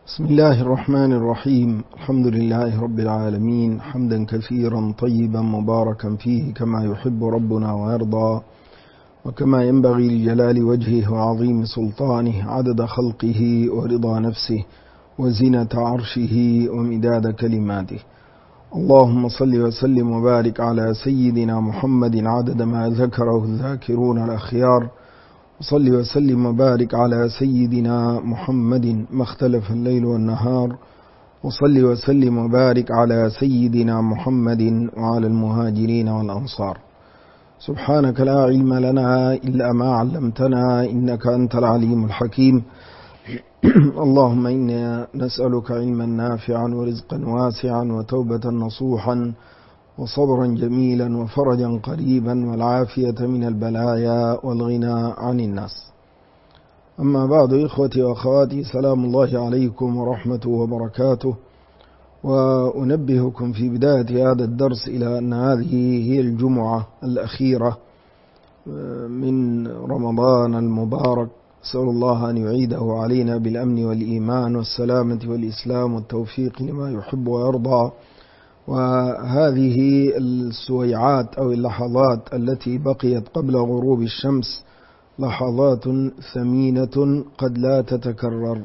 بسم الله الرحمن الرحيم. الحمد لله رب العالمين، حمدا كثيرا طيبا مباركا فيه كما يحب ربنا ويرضى، وكما ينبغي لجلال وجهه وعظيم سلطانه، عدد خلقه ورضا نفسه وزنة عرشه ومداد كلماته. اللهم صل وسلم وبارك على سيدنا محمد عدد ما ذكره الذاكرون الأخيار، وصل وسلم وبارك على سيدنا محمد ما اختلف الليل والنهار، وصل وسلم وبارك على سيدنا محمد وعلى المهاجرين والأنصار. سبحانك لا علم لنا إلا ما علمتنا إنك أنت العليم الحكيم. اللهم إنا نسألك علما نافعا ورزقا واسعا وتوبة نصوحا وصبرا جميلا وفرجا قريبا والعافية من البلايا والغنى عن الناس. أما بعد، إخوتي وأخواتي، سلام الله عليكم ورحمته وبركاته. وأنبهكم في بداية هذا الدرس إلى أن هذه هي الجمعة الأخيرة من رمضان المبارك. أسأل الله أن يعيده علينا بالأمن والإيمان والسلامة والإسلام والتوفيق لما يحب ويرضى. وهذه السويعات أو اللحظات التي بقيت قبل غروب الشمس لحظات ثمينة قد لا تتكرر،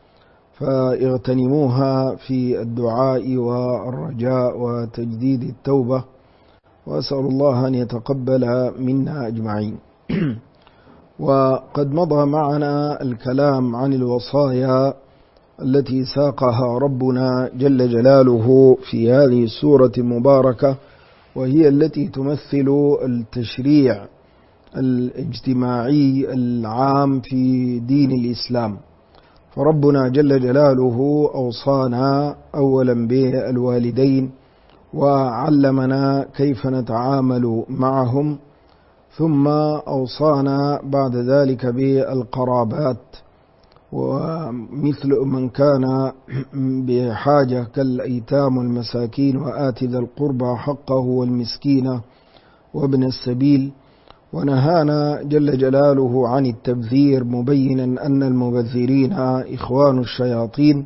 فاغتنموها في الدعاء والرجاء وتجديد التوبة، وأسأل الله أن يتقبل منا أجمعين. وقد مضى معنا الكلام عن الوصايا التي ساقها ربنا جل جلاله في هذه السورة المباركة، وهي التي تمثل التشريع الاجتماعي العام في دين الإسلام. فربنا جل جلاله أوصانا أولا بالوالدين، وعلمنا كيف نتعامل معهم، ثم أوصانا بعد ذلك بالقرابات، ومثل من كان بحاجة كالأيتام والمساكين، وآت ذا القربى حقه والمسكين وابن السبيل. ونهانا جل جلاله عن التبذير، مبينا أن المبذرين إخوان الشياطين.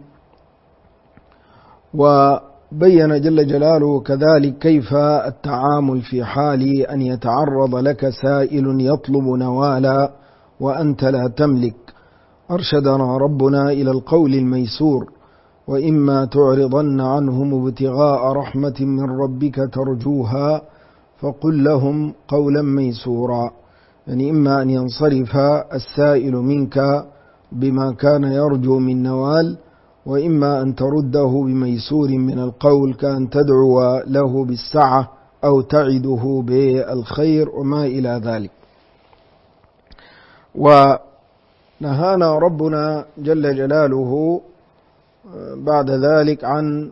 وبين جل جلاله كذلك كيف التعامل في حال أن يتعرض لك سائل يطلب نوالا وأنت لا تملك. أرشدنا ربنا إلى القول الميسور: وإما تعرضن عنهم ابتغاء رحمة من ربك ترجوها فقل لهم قولا ميسورا. يعني إما أن ينصرف السائل منك بما كان يرجو من نوال، وإما أن ترده بميسور من القول، كأن تدعو له بالسعة أو تعده بالخير وما إلى ذلك. ونهانا ربنا جل جلاله بعد ذلك عن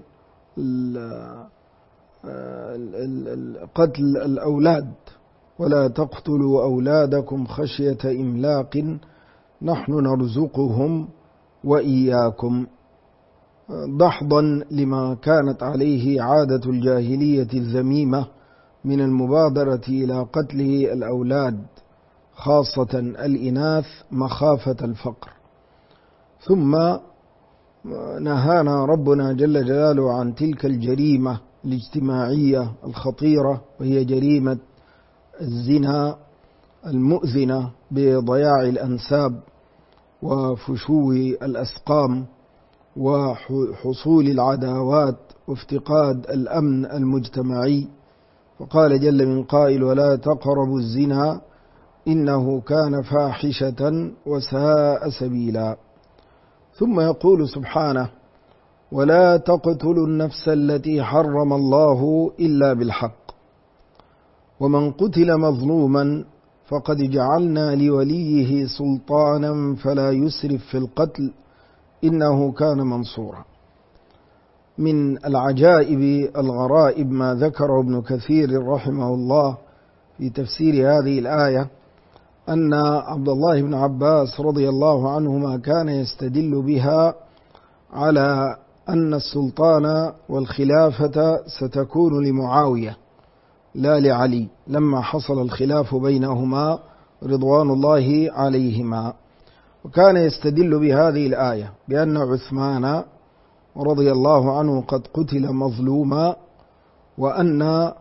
قتل الأولاد: ولا تقتلوا أولادكم خشية إملاق نحن نرزقهم وإياكم، دحضا لما كانت عليه عادة الجاهلية الذميمة من المبادرة إلى قتل الأولاد، خاصة الإناث، مخافة الفقر. ثم نهانا ربنا جل جلاله عن تلك الجريمة الاجتماعية الخطيرة، وهي جريمة الزنا المؤذنة بضياع الأنساب وفشو الأسقام وحصول العداوات وافتقاد الأمن المجتمعي. وقال جل من قائل: ولا تقربوا الزنا إنه كان فاحشة وساء سبيلا. ثم يقول سبحانه: ولا تقتلوا النفس التي حرم الله إلا بالحق، ومن قتل مظلوما فقد جعلنا لوليه سلطانا فلا يسرف في القتل إنه كان منصورا. من العجائب الغرائب ما ذكره ابن كثير رحمه الله في تفسير هذه الآية، أن عبد الله بن عباس رضي الله عنهما كان يستدل بها على أن السلطان والخلافة ستكون لمعاوية لا لعلي، لما حصل الخلاف بينهما رضوان الله عليهما. وكان يستدل بهذه الآية بأن عثمان رضي الله عنه قد قتل مظلوما، وأن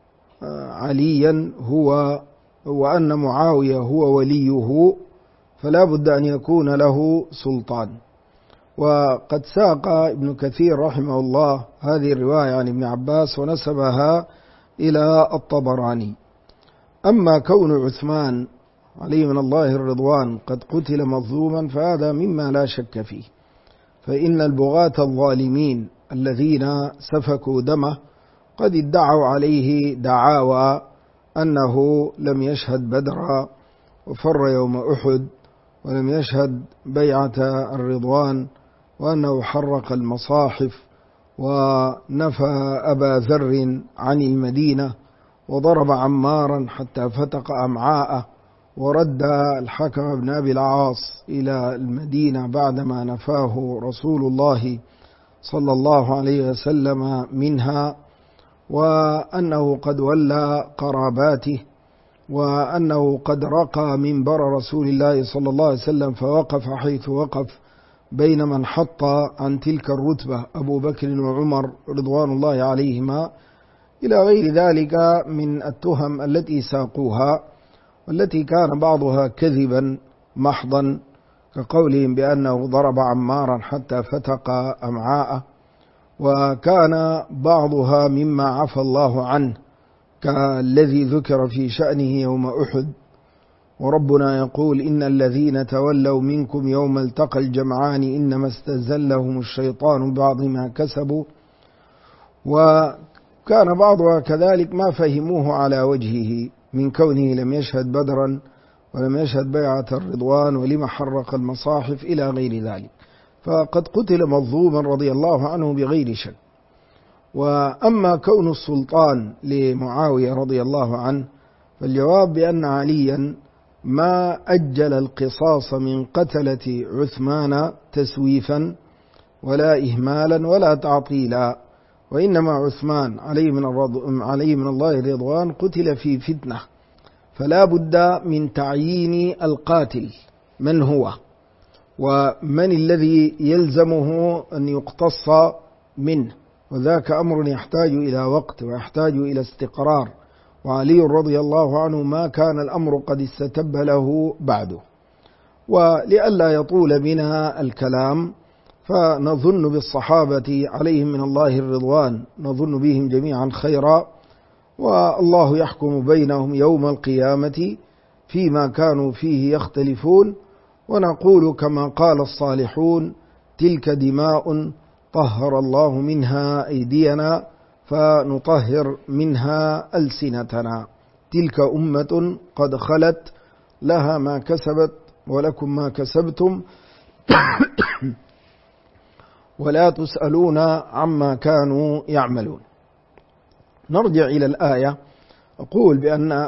وأن معاوية هو وليه، فلا بد أن يكون له سلطان. وقد ساق ابن كثير رحمه الله هذه الرواية عن ابن عباس ونسبها إلى الطبراني. أما كون عثمان عليه من الله الرضوان قد قتل مظلوما فهذا مما لا شك فيه، فإن البغاة الظالمين الذين سفكوا دمه قد ادعوا عليه دعاوى أنه لم يشهد بدرا وفر يوم أحد ولم يشهد بيعة الرضوان، وأنه حرق المصاحف ونفى أبا ذر عن المدينة وضرب عمارا حتى فتق أمعاءه، ورد الحكم بن أبي العاص إلى المدينة بعدما نفاه رسول الله صلى الله عليه وسلم منها، وأنه قد ولى قراباته، وأنه قد رقى منبر رسول الله صلى الله عليه وسلم فوقف حيث وقف بين من حط عن تلك الرتبة أبو بكر وعمر رضوان الله عليهما، إلى غير ذلك من التهم التي ساقوها، والتي كان بعضها كذبا محضا كقولهم بأنه ضرب عمارا حتى فتق أمعاءه، وكان بعضها مما عفى الله عنه كالذي ذكر في شأنه يوم أحد، وربنا يقول إن الذين تولوا منكم يوم التقى الجمعان إنما استزلهم الشيطان ببعض ما كسبوا. وكان بعضها كذلك ما فهموه على وجهه من كونه لم يشهد بدرا ولم يشهد بيعة الرضوان ولما حرق المصاحف إلى غير ذلك، فقد قتل مظلوما رضي الله عنه بغير شك. وأما كون السلطان لمعاوية رضي الله عنه فالجواب بأن عليا ما أجل القصاص من قتلة عثمان تسويفا ولا إهمالا ولا تعطيلا، وإنما عثمان عليه من الله الرضوان قتل في فتنة، فلا بد من تعيين القاتل من هو ومن الذي يلزمه أن يقتص منه، وذاك أمر يحتاج إلى وقت ويحتاج إلى استقرار، وعلي رضي الله عنه ما كان الأمر قد استتب له بعده. ولئلا يطول بنا الكلام فنظن بالصحابة عليهم من الله الرضوان، نظن بهم جميعا خيرا، والله يحكم بينهم يوم القيامة فيما كانوا فيه يختلفون، ونقول كما قال الصالحون: تلك دماء طهر الله منها أيدينا فنطهر منها ألسنتنا، تلك أمة قد خلت لها ما كسبت ولكم ما كسبتم ولا تسألون عما كانوا يعملون. نرجع إلى الآية. أقول بأن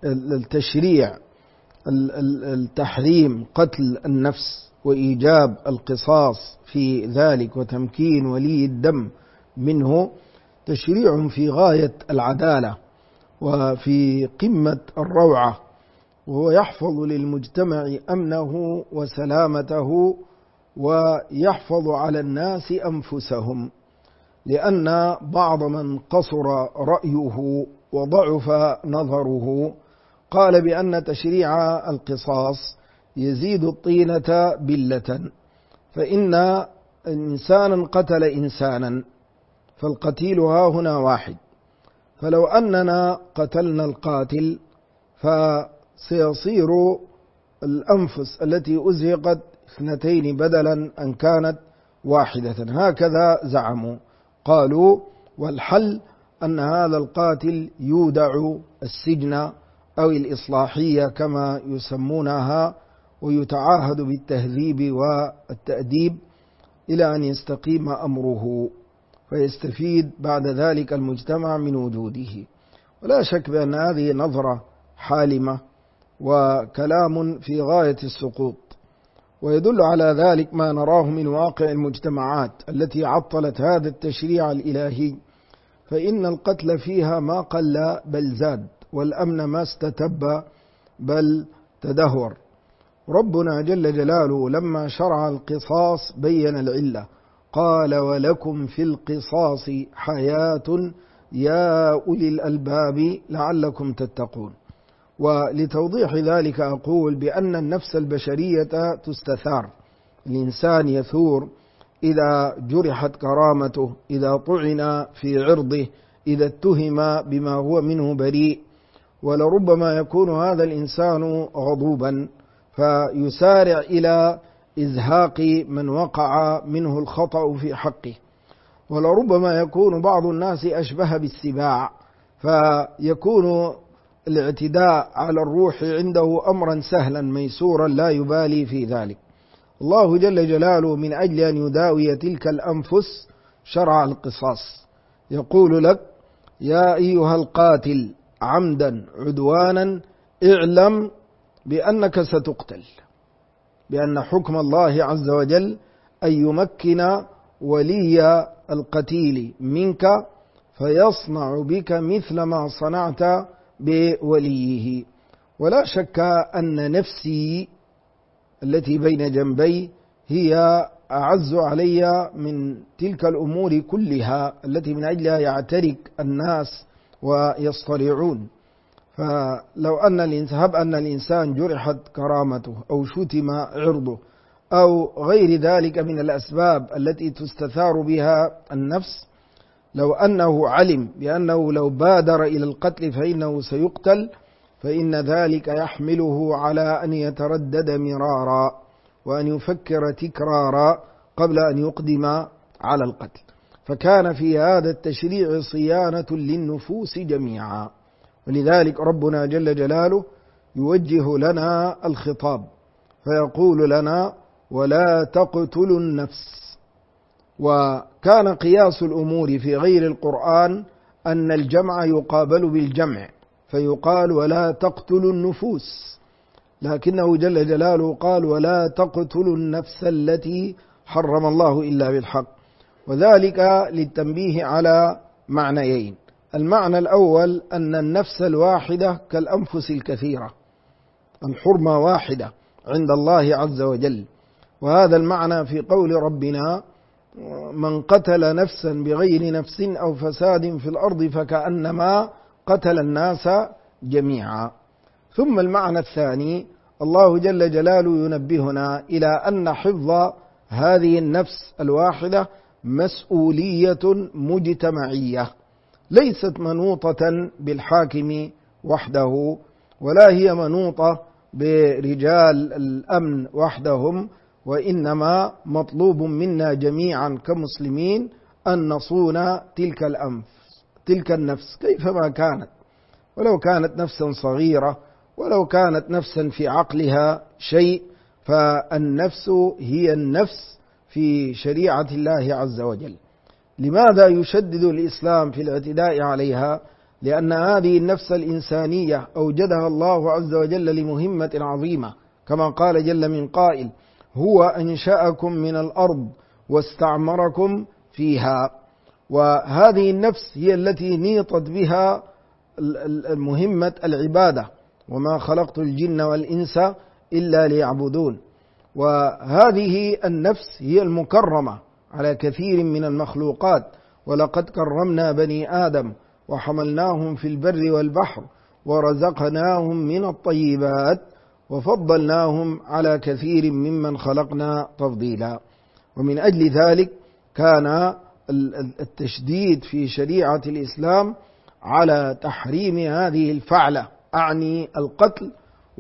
التحريم قتل النفس وإيجاب القصاص في ذلك وتمكين ولي الدم منه تشريع في غاية العدالة وفي قمة الروعة، وهو يحفظ للمجتمع أمنه وسلامته ويحفظ على الناس أنفسهم، لأن بعض من قصر رأيه وضعف نظره قال بأن تشريع القصاص يزيد الطينة بلة، فإن إنسانا قتل إنسانا فالقتيل ها هنا واحد، فلو أننا قتلنا القاتل فسيصير الأنفس التي أزهقت اثنتين بدلا أن كانت واحدة، هكذا زعموا. قالوا والحل أن هذا القاتل يودع السجن أو الإصلاحية كما يسمونها، ويتعاهد بالتهذيب والتأديب إلى أن يستقيم أمره، فيستفيد بعد ذلك المجتمع من وجوده. ولا شك بأن هذه نظرة حالمة وكلام في غاية السقوط، ويدل على ذلك ما نراه من واقع المجتمعات التي عطلت هذا التشريع الإلهي، فإن القتل فيها ما قل بل زاد، والأمن ما استتب بل تدهور. ربنا جل جلاله لما شرع القصاص بين العلة، قال ولكم في القصاص حياة يا أولي الألباب لعلكم تتقون. ولتوضيح ذلك أقول بأن النفس البشرية تستثار، الإنسان يثور إذا جرحت كرامته، إذا طعن في عرضه، إذا اتهم بما هو منه بريء. ولربما يكون هذا الإنسان غضوبا فيسارع إلى إزهاق من وقع منه الخطأ في حقه، ولربما يكون بعض الناس أشبه بالسباع فيكون الاعتداء على الروح عنده أمرا سهلا ميسورا لا يبالي في ذلك. الله جل جلاله من أجل أن يداوي تلك الأنفس شرع القصاص، يقول لك يا أيها القاتل عمدا عدوانا اعلم بأنك ستقتل، بأن حكم الله عز وجل أن يمكن ولي القتيل منك فيصنع بك مثل ما صنعت بوليه. ولا شك أن نفسي التي بين جنبي هي أعز علي من تلك الأمور كلها التي من أجلها يعترك الناس ويصطرعون. فلو أن الإنسان جرحت كرامته أو شتم عرضه أو غير ذلك من الأسباب التي تستثار بها النفس، لو أنه علم بأنه لو بادر إلى القتل فإنه سيقتل، فإن ذلك يحمله على أن يتردد مرارا وأن يفكر تكرارا قبل أن يقدم على القتل. فكان في هذا التشريع صيانة للنفوس جميعا. ولذلك ربنا جل جلاله يوجه لنا الخطاب فيقول لنا ولا تقتلوا النفس. وكان قياس الأمور في غير القرآن أن الجمع يقابل بالجمع فيقال ولا تقتلوا النفوس، لكنه جل جلاله قال ولا تقتلوا النفس التي حرم الله إلا بالحق، وذلك للتنبيه على معنيين. المعنى الأول أن النفس الواحدة كالأنفس الكثيرة، الحرمة واحدة عند الله عز وجل. وهذا المعنى في قول ربنا من قتل نفسا بغير نفس أو فساد في الأرض فكأنما قتل الناس جميعا. ثم المعنى الثاني الله جل جلاله ينبهنا إلى أن حفظ هذه النفس الواحدة مسؤولية مجتمعية ليست منوطة بالحاكم وحده، ولا هي منوطة برجال الأمن وحدهم، وإنما مطلوب منا جميعا كمسلمين أن نصون تلك النفس كيفما كانت، ولو كانت نفسا صغيرة ولو كانت نفسا في عقلها شيء، فالنفس هي النفس في شريعة الله عز وجل. لماذا يشدد الإسلام في الاعتداء عليها؟ لأن هذه النفس الإنسانية أوجدها الله عز وجل لمهمة عظيمة، كما قال جل من قائل هو أنشأكم من الأرض واستعمركم فيها. وهذه النفس هي التي نيطت بها مهمة العبادة، وما خلقت الجن والإنس إلا ليعبدون. وهذه النفس هي المكرمة على كثير من المخلوقات، ولقد كرمنا بني آدم وحملناهم في البر والبحر ورزقناهم من الطيبات وفضلناهم على كثير ممن خلقنا تفضيلا. ومن أجل ذلك كان التشديد في شريعة الإسلام على تحريم هذه الفعلة، أعني القتل،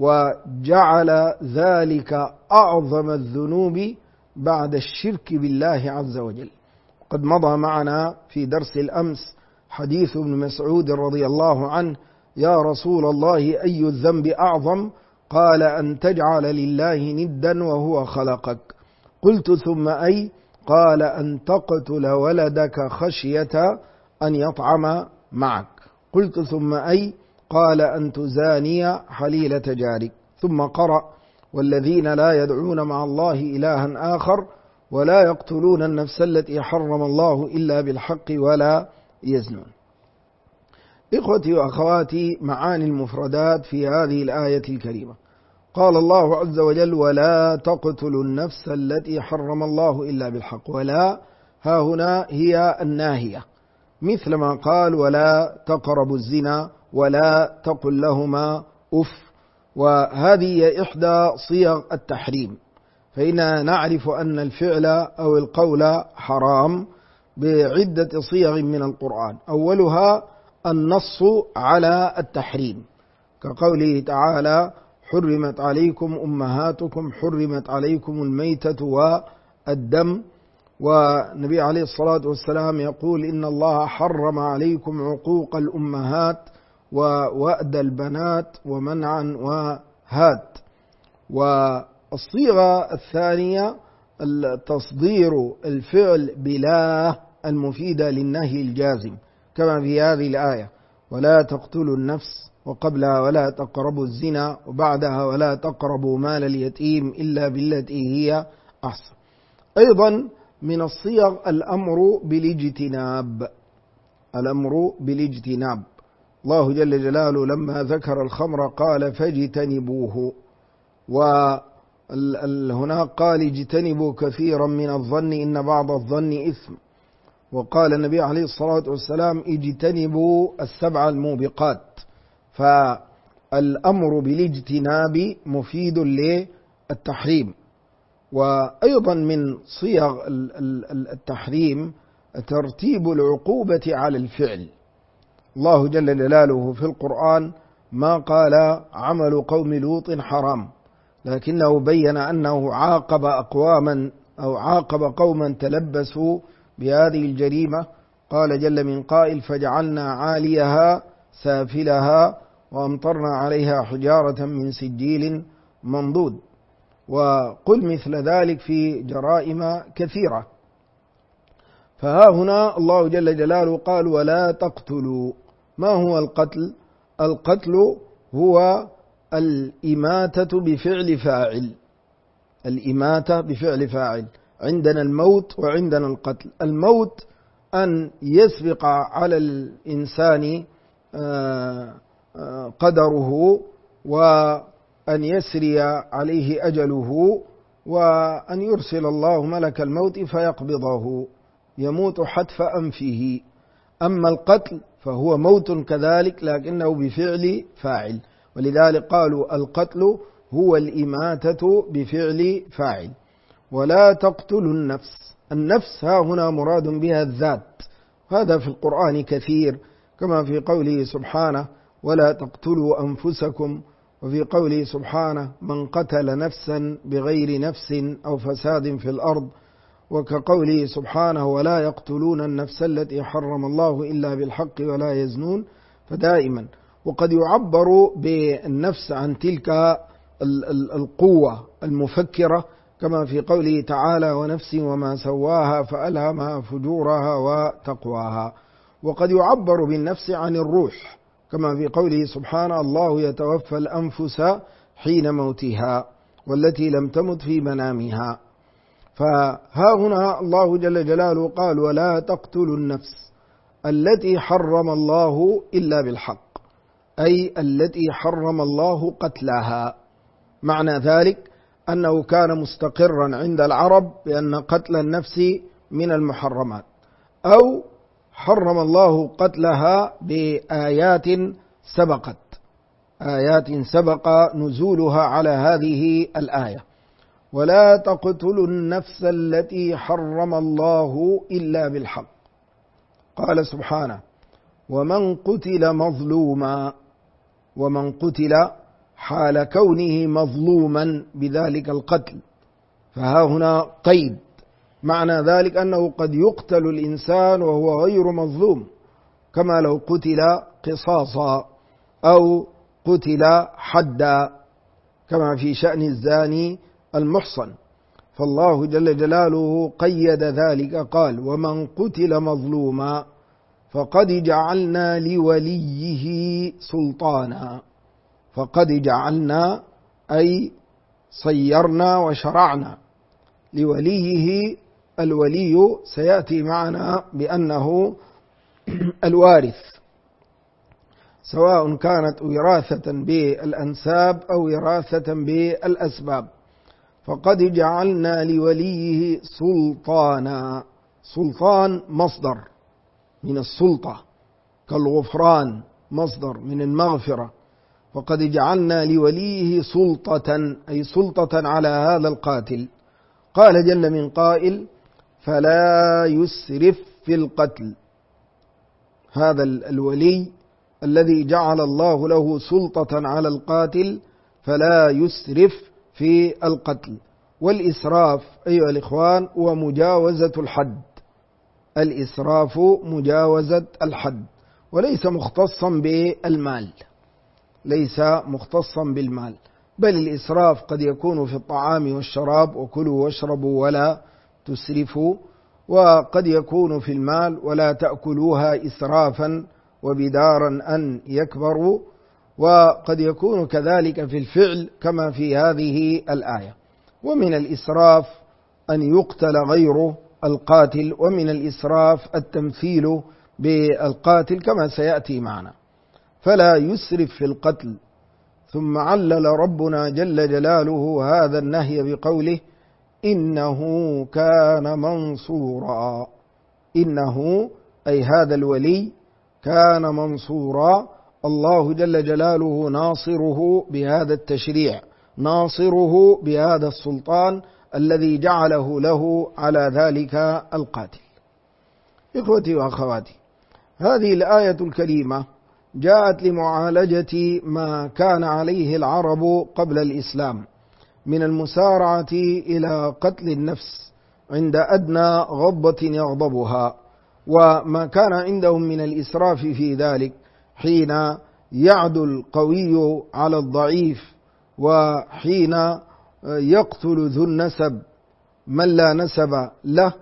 وجعل ذلك أعظم الذنوب بعد الشرك بالله عز وجل. قد مضى معنا في درس الأمس حديث ابن مسعود رضي الله عنه يا رسول الله أي الذنب أعظم؟ قال أن تجعل لله ندا وهو خلقك. قلت ثم أي؟ قال أن تقتل ولدك خشية أن يطعم معك. قلت ثم أي؟ قال أن تزاني حليلة جارك. ثم قرأ والذين لا يدعون مع الله إلها آخر ولا يقتلون النفس التي حرم الله إلا بالحق ولا يزنون. إخوتي وأخواتي، معاني المفردات في هذه الآية الكريمة. قال الله عز وجل: ولا تقتلوا النفس التي حرم الله إلا بالحق. ولا ها هنا هي الناهية، مثل ما قال: ولا تقربوا الزنا، ولا تقل لهما أف. وهذه إحدى صيغ التحريم، فإننا نعرف أن الفعل أو القول حرام بعدة صيغ من القرآن، أولها النص على التحريم، كقوله تعالى: حرمت عليكم أمهاتكم، حرمت عليكم الميتة والدم. والنبي عليه الصلاة والسلام يقول: إن الله حرم عليكم عقوق الأمهات ووأد البنات ومنعا وهات. والصيغة الثانية تصدير الفعل بلا المفيدة للنهي الجازم، كما في هذه الآية: ولا تقتلوا النفس، وقبلها: ولا تقربوا الزنا، وبعدها: ولا تقربوا مال اليتيم إلا بالتي هي أحسن. أيضا من الصيغ الأمر بالاجتناب، الأمر بالاجتناب. الله جل جلاله لما ذكر الخمر قال: فاجتنبوه، وهناك قال: اجتنبوا كثيرا من الظن إن بعض الظن إثم. وقال النبي عليه الصلاة والسلام: اجتنبوا السبع الموبقات. فالأمر بالاجتناب مفيد للتحريم. وأيضا من صيغ التحريم ترتيب العقوبة على الفعل. الله جل جلاله في القرآن ما قال: عمل قوم لوط حرام، لكنه بين أنه عاقب أقواما أو عاقب قوما تلبسوا بهذه الجريمة. قال جل من قائل: فجعلنا عاليها سافلها وأمطرنا عليها حجارة من سجيل منضود. وقل مثل ذلك في جرائم كثيرة. فها هنا الله جل جلاله قال: ولا تقتلوا. ما هو القتل؟ القتل هو الإماتة بفعل فاعل، الإماتة بفعل فاعل. عندنا الموت وعندنا القتل. الموت أن يسبق على الإنسان قدره، وأن يسري عليه أجله، وأن يرسل الله ملك الموت فيقبضه، يموت حتف أنفه. أما القتل فهو موت كذلك، لكنه بفعل فاعل، ولذلك قالوا: القتل هو الإماتة بفعل فاعل. ولا تقتلوا النفس. النفس ها هنا مراد بها الذات، هذا في القرآن كثير، كما في قوله سبحانه: ولا تقتلوا أنفسكم، وفي قوله سبحانه: من قتل نفسا بغير نفس أو فساد في الأرض، وكقوله سبحانه: ولا يقتلون النفس التي حرم الله إلا بالحق ولا يزنون. فدائما وقد يعبر بالنفس عن تلك القوة المفكرة، كما في قوله تعالى: ونفس وما سواها فألهمها فجورها وتقواها. وقد يعبر بالنفس عن الروح، كما في قوله سبحانه: الله يتوفى الأنفس حين موتها والتي لم تمت في منامها. فها هنا الله جل جلاله قال: ولا تقتلوا النفس التي حرم الله إلا بالحق، أي التي حرم الله قتلها. معنى ذلك أنه كان مستقرا عند العرب بأن قتل النفس من المحرمات، أو حرم الله قتلها بآيات سبقت، آيات سبق نزولها على هذه الآية: ولا تقتلوا النفس التي حرم الله إلا بالحق. قال سبحانه: ومن قتل مظلوما، ومن قتل حال كونه مظلوما بذلك القتل، فها هنا قيد. معنى ذلك أنه قد يقتل الإنسان وهو غير مظلوم، كما لو قتل قصاصا أو قتل حدا، كما في شأن الزاني المحصن. فالله جل جلاله قيد ذلك، قال: ومن قتل مظلوما فقد جعلنا لوليه سلطانا. فقد جعلنا أي صيرنا وشرعنا لوليه. الولي سيأتي معنا بأنه الوارث. سواء كانت وراثة بالأنساب أو وراثة بالأسباب. فقد جعلنا لوليه سلطانا. سلطان مصدر من السلطة، كالغفران مصدر من المغفرة. فقد جعلنا لوليه سلطة، أي سلطة على هذا القاتل. قال جل من قائل: فلا يسرف في القتل. هذا الولي الذي جعل الله له سلطة على القاتل فلا يسرف في القتل. والإسراف أيها الإخوان هو مجاوزة الحد. الإسراف مجاوزة الحد، وليس مختصا بالمال، ليس مختصا بالمال، بل الإسراف قد يكون في الطعام والشراب: وكلوا واشربوا ولا تسرفوا. وقد يكون في المال: ولا تأكلوها إسرافا وبدارا أن يكبروا. وقد يكون كذلك في الفعل كما في هذه الآية. ومن الإسراف أن يقتل غير القاتل، ومن الإسراف التمثيل بالقاتل كما سيأتي معنا. فلا يسرف في القتل. ثم علل ربنا جل جلاله هذا النهي بقوله: إنه كان منصورا. إنه أي هذا الولي كان منصورا، الله جل جلاله ناصره بهذا التشريع، ناصره بهذا السلطان الذي جعله له على ذلك القاتل. إخوتي وأخواتي، هذه الآية الكريمة جاءت لمعالجة ما كان عليه العرب قبل الإسلام من المسارعة إلى قتل النفس عند أدنى غضبة يغضبها، وما كان عندهم من الإسراف في ذلك حين يعدو القوي على الضعيف، وحين يقتل ذو النسب من لا نسب له،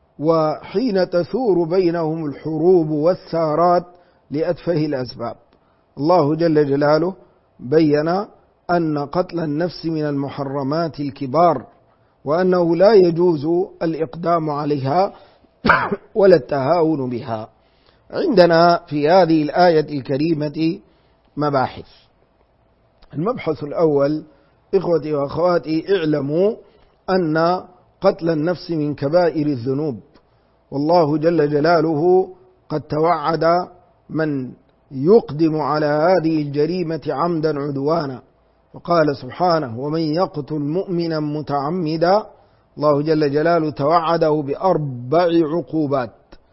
وحين تثور بينهم الحروب والثارات لأتفه الأسباب. الله جل جلاله بين أن قتل النفس من المحرمات الكبار، وأنه لا يجوز الإقدام عليها ولا التهاون بها. عندنا في هذه الآية الكريمة مباحث. المبحث الأول: إخوتي وأخواتي، اعلموا أن قتل النفس من كبائر الذنوب، والله جل جلاله قد توعد من يقدم على هذه الجريمة عمدا عدوانا، وقال سبحانه: ومن يقتل مؤمنا متعمدا. الله جل جلاله توعده ب4 عقوبات: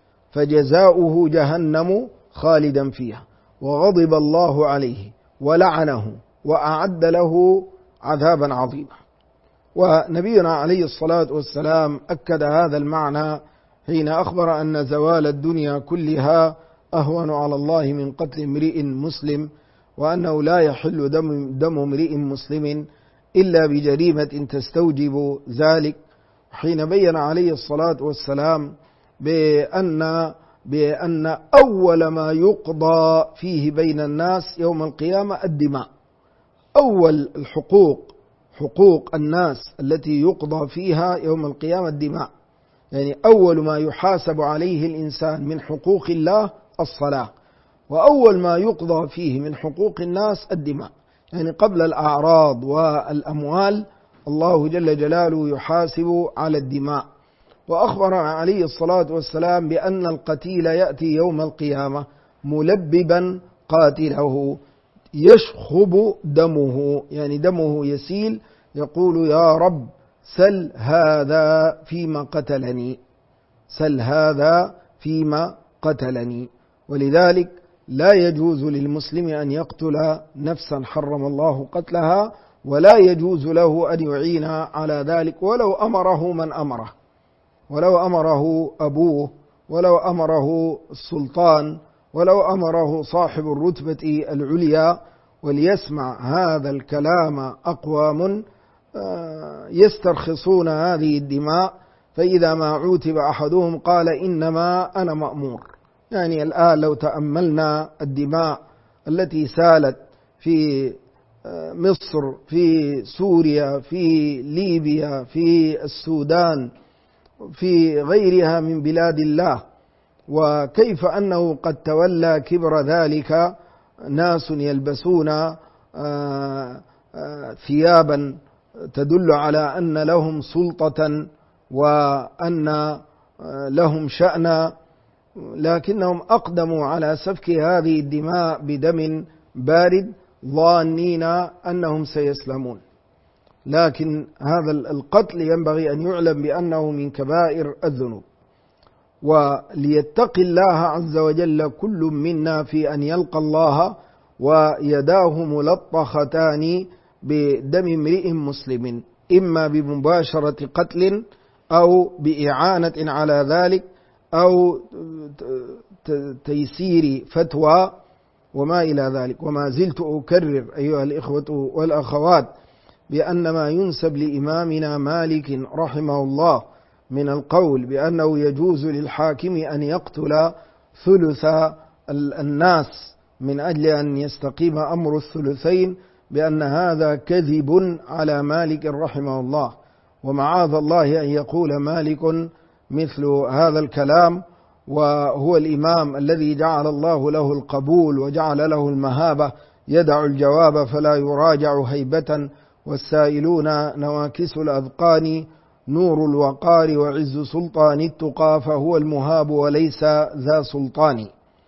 فجزاؤه جهنم خالدا فيها، وغضب الله عليه ولعنه وأعد له عذابا عظيما. ونبينا عليه الصلاة والسلام أكد هذا المعنى حين أخبر أن زوال الدنيا كلها أهون على الله من قتل امرئ مسلم، وأنه لا يحل دم امرئ مسلم إلا بجريمة تستوجب ذلك. حين بين عليه الصلاة والسلام بأن أول ما يقضى فيه بين الناس يوم القيامة الدماء. أول الحقوق، حقوق الناس التي يقضى فيها يوم القيامة الدماء، يعني أول ما يحاسب عليه الإنسان من حقوق الله الصلاة، وأول ما يقضى فيه من حقوق الناس الدماء، يعني قبل الأعراض والأموال الله جل جلاله يحاسب على الدماء. وأخبر عليه الصلاة والسلام بأن القتيل يأتي يوم القيامة ملببا قاتله يشخب دمه، يعني دمه يسيل، يقول: يا رب سل هذا فيما قتلني، سل هذا فيما قتلني. ولذلك لا يجوز للمسلم أن يقتل نفسا حرم الله قتلها، ولا يجوز له أن يعين على ذلك ولو أمره من أمره، ولو أمره أبوه، ولو أمره السلطان، ولو أمره صاحب الرتبة العليا. وليسمع هذا الكلام أقوام يسترخصون هذه الدماء، فإذا ما عوتب أحدهم قال: إنما أنا مأمور. يعني الآن لو تأملنا الدماء التي سالت في مصر، في سوريا، في ليبيا، في السودان، في غيرها من بلاد الله، وكيف أنه قد تولى كبر ذلك ناس يلبسون ثيابا تدل على أن لهم سلطة وأن لهم شأن، لكنهم أقدموا على سفك هذه الدماء بدم بارد ظانين أنهم سيسلمون. لكن هذا القتل ينبغي أن يعلم بأنه من كبائر الذنوب، وليتقي الله عز وجل كل منا في أن يلقى الله ويداه ملطختان بدم امرئ مسلم، إما بمباشرة قتل أو بإعانة على ذلك أو تيسير فتوى وما إلى ذلك. وما زلت أكرر أيها الإخوة والأخوات بأن ما ينسب لإمامنا مالك رحمه الله من القول بأنه يجوز للحاكم أن يقتل ثلث الناس من أجل أن يستقيم أمر الثلثين، بأن هذا كذب على مالك رحمه الله، ومعاذ الله أن يقول مالك مثل هذا الكلام، وهو الإمام الذي جعل الله له القبول وجعل له المهابة، يدع الجواب فلا يراجع هيبة، والسائلون نواكس الأذقان، نور الوقار وعز سلطان التقى، فهو المهاب وليس ذا سلطان.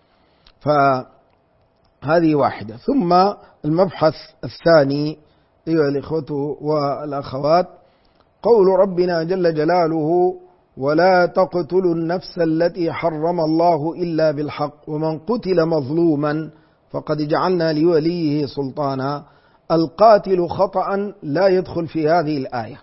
فهذه واحدة. ثم المبحث الثاني أيها الإخوة والأخوات، قول ربنا جل جلاله: ولا تقتلوا النفس التي حرم الله إلا بالحق ومن قتل مظلوما فقد جعلنا لوليه سلطانا. القاتل خطأ لا يدخل في هذه الآية.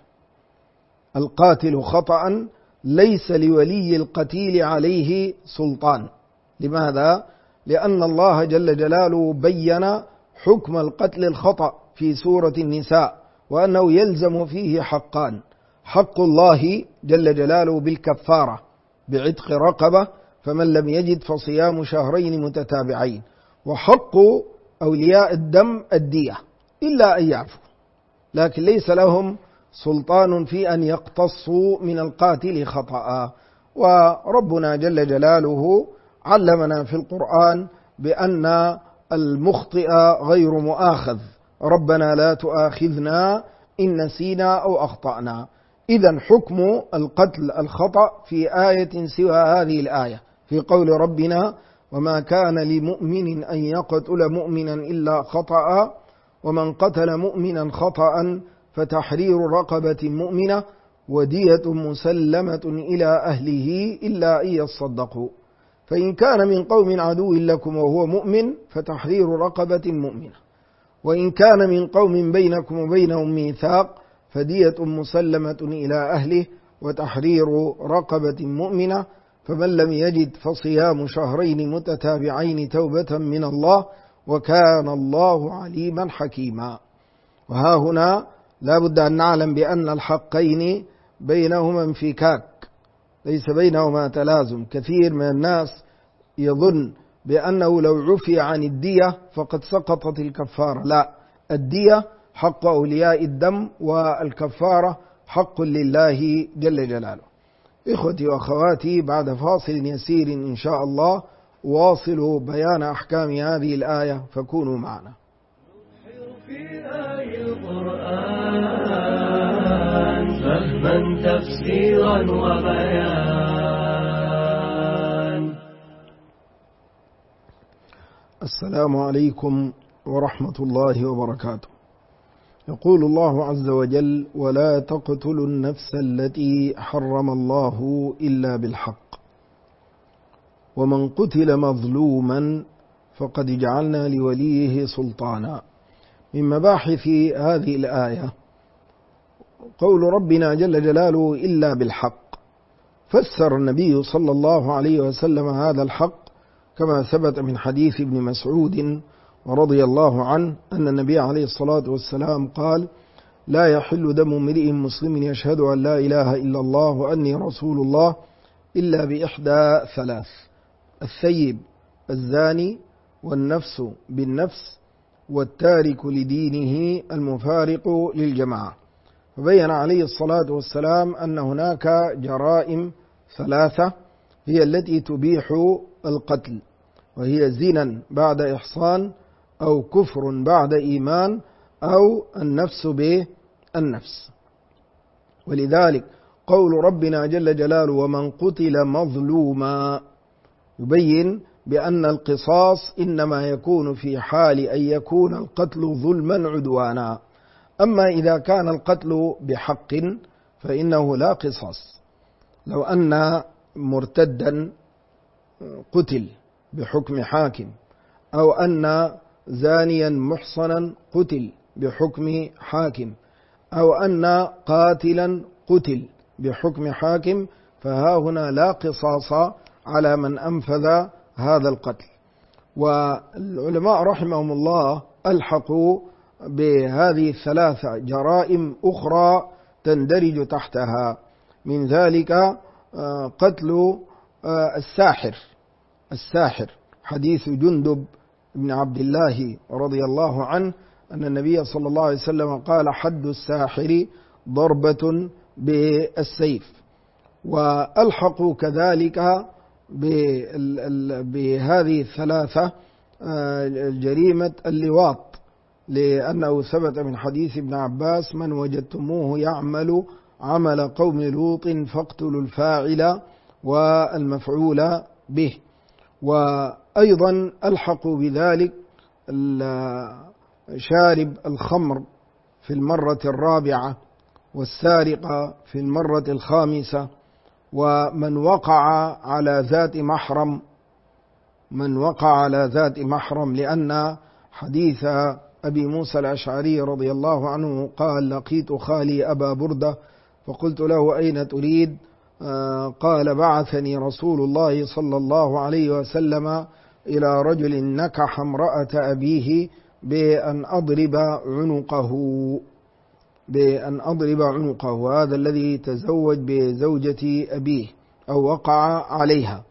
القاتل خطأ ليس لولي القتيل عليه سلطان. لماذا؟ لأن الله جل جلاله بين حكم القتل الخطأ في سورة النساء، وأنه يلزم فيه حقان: حق الله جل جلاله بالكفارة بعتق رقبة، فمن لم يجد فصيام شهرين متتابعين، وحق أولياء الدم الدية إلا أن يعفوا، لكن ليس لهم سلطان في أن يقتصوا من القاتل خطأ. وربنا جل جلاله علمنا في القرآن بأن المخطئ غير مؤاخذ، ربنا لا تؤاخذنا إن نسينا أو أخطأنا. إذن حكم القتل الخطأ في آية سوى هذه الآية في قول ربنا: وما كان لمؤمن أن يقتل مؤمنا إلا خطأ ومن قتل مؤمنا خطأ فتحرير رقبة مؤمنة ودية مسلمة إلى أهله إلا أن يصدقوا، فإن كان من قوم عدو لكم وهو مؤمن فتحرير رقبة مؤمنة، وإن كان من قوم بينكم وبينهم ميثاق فدية مسلمة إلى أهله وتحرير رقبة مؤمنة، فمن لم يجد فصيام شهرين متتابعين توبة من الله وكان الله عليما حكيما. وها هنا لا بد أن نعلم بأن الحقين بينهما انفكاك، ليس بينهما تلازم. كثير من الناس يظن بأنه لو عفي عن الدية فقد سقطت الكفارة. لا، الدية حق أولياء الدم والكفارة حق لله جل جلاله. إخوتي وأخواتي، بعد فاصل يسير إن شاء الله واصلوا بيان أحكام هذه الآية، فكونوا معنا. في آي القرآن فهما تفسيرا وبيان. السلام عليكم ورحمة الله وبركاته. يقول الله عز وجل: ولا تقتلوا النفس التي حرم الله إلا بالحق ومن قتل مظلوما فقد جعلنا لوليه سلطانا. من مباحث هذه الآية قول ربنا جل جلاله إلا بالحق. فسر النبي صلى الله عليه وسلم هذا الحق كما ثبت من حديث ابن مسعود ورضي الله عنه أن النبي عليه الصلاة والسلام قال: لا يحل دم امرئ مسلم يشهد أن لا إله إلا الله وأني رسول الله إلا بإحدى ثلاث: الثيب الزاني والنفس بالنفس والتارك لدينه المفارق للجماعة. فبين عليه الصلاة والسلام أن هناك جرائم ثلاثة هي التي تبيح القتل، وهي زنا بعد إحصان أو كفر بعد إيمان أو النفس بالنفس. ولذلك قول ربنا جل جلاله ومن قتل مظلوما يبين بأن القصاص إنما يكون في حال أن يكون القتل ظلما عدوانا. أما إذا كان القتل بحق فإنه لا قصاص. لو أن مرتدا قتل بحكم حاكم، أو أن زانيا محصنا قتل بحكم حاكم، أو أن قاتلا قتل بحكم حاكم، فها هنا لا قصاص على من أنفذ هذا القتل. والعلماء رحمهم الله ألحقوا بهذه الثلاثة جرائم أخرى تندرج تحتها، من ذلك قتل الساحر. حديث جندب بن عبد الله رضي الله عنه أن النبي صلى الله عليه وسلم قال حد الساحر ضربة بالسيف. وألحقوا كذلك بهذه الثلاثة جريمة اللواط، لأنه ثبت من حديث ابن عباس من وجدتموه يعمل عمل قوم لوط فاقتلوا الفاعل والمفعول به. وأيضا ألحقوا بذلك شارب الخمر في المرة الرابعة، والسارق في المرة الخامسة، ومن وقع على ذات محرم، لأن حديث أبي موسى الأشعري رضي الله عنه قال لقيت خالي أبا بردة فقلت له أين تريد؟ قال بعثني رسول الله صلى الله عليه وسلم إلى رجل نكح امرأة أبيه بأن أضرب عنقه، هذا الذي تزوج بزوجة أبيه أو وقع عليها.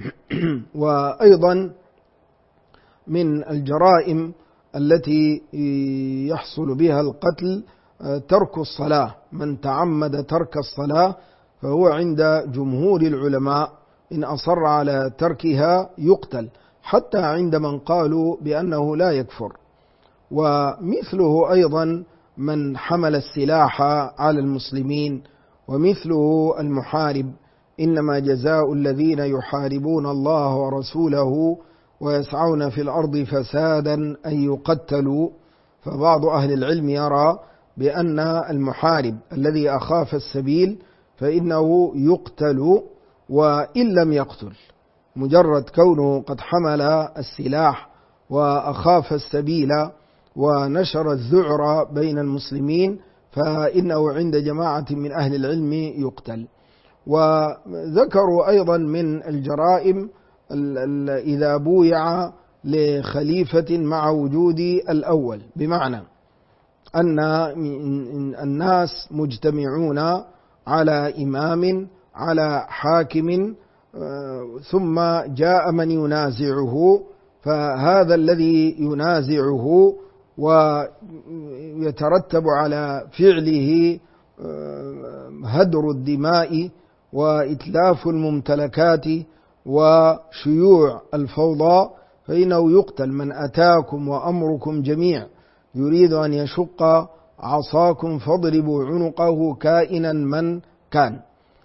وأيضا من الجرائم التي يحصل بها القتل ترك الصلاة. من تعمد ترك الصلاة فهو عند جمهور العلماء إن أصر على تركها يقتل، حتى عند من قالوا بأنه لا يكفر. ومثله أيضا من حمل السلاح على المسلمين، ومثله المحارب. إنما جزاء الذين يحاربون الله ورسوله ويسعون في الأرض فسادا أن يقتلوا. فبعض أهل العلم يرى بأن المحارب الذي أخاف السبيل فإنه يقتل، وإن لم يقتل مجرد كونه قد حمل السلاح وأخاف السبيل ونشر الذعر بين المسلمين فإنه عند جماعة من أهل العلم يقتل. وذكروا أيضا من الجرائم إذا بويع لخليفة مع وجود الأول، بمعنى أن الناس مجتمعون على إمام على حاكم ثم جاء من ينازعه، فهذا الذي ينازعه ويترتب على فعله هدر الدماء وإتلاف الممتلكات وشيوع الفوضى، فإنه يقتل. من أتاكم وأمركم جميع يريد أن يشق عصاكم فاضربوا عنقه كائنا من كان.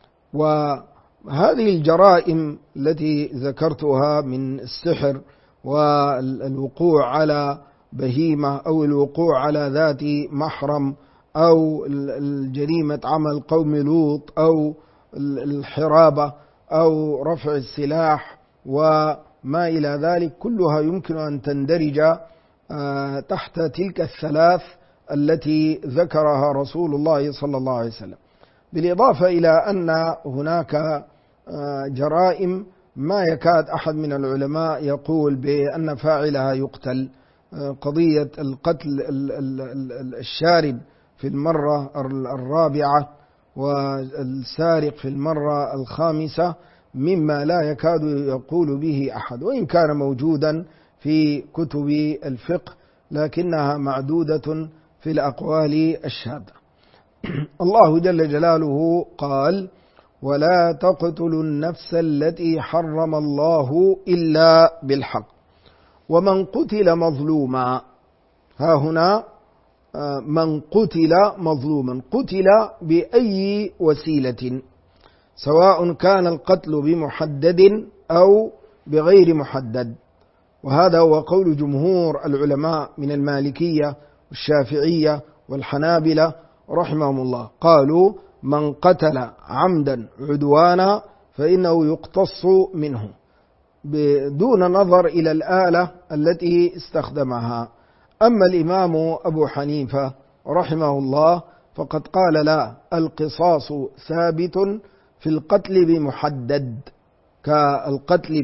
وهذه الجرائم التي ذكرتها من السحر والوقوع على بهيمة أو الوقوع على ذات محرم أو الجريمة عمل قوم لوط أو الحرابة أو رفع السلاح وما إلى ذلك، كلها يمكن أن تندرج تحت تلك الثلاث التي ذكرها رسول الله صلى الله عليه وسلم. بالإضافة إلى أن هناك جرائم ما يكاد أحد من العلماء يقول بأن فاعلها يقتل. قضية القتل الشارب في المرة الرابعة والسارق في المرة الخامسة مما لا يكاد يقول به أحد، وإن كان موجودا في كتب الفقه لكنها معدودة في الأقوال الشاذة. الله جل جلاله قال ولا تقتلوا النفس التي حرم الله إلا بالحق. ومن قتل مظلوما. ها هنا من قتل مظلوما، قتل بأي وسيلة، سواء كان القتل بمحدد أو بغير محدد. وهذا هو قول جمهور العلماء من المالكية والشافعية والحنابلة رحمهم الله، قالوا من قتل عمدا عدوانا فإنه يقتص منه بدون نظر إلى الآلة التي استخدمها. أما الإمام أبو حنيفة رحمه الله فقد قال لا، القصاص ثابت في القتل بمحدد، كالقتل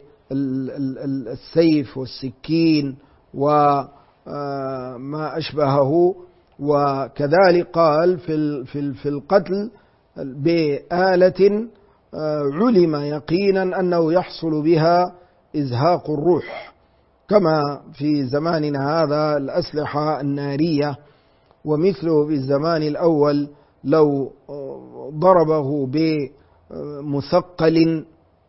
بالسيف والسكين وما أشبهه. وكذلك قال في القتل بآلة علم يقينا أنه يحصل بها إزهاق الروح، كما في زماننا هذا الأسلحة النارية. ومثله في الزمان الأول لو ضربه بمثقل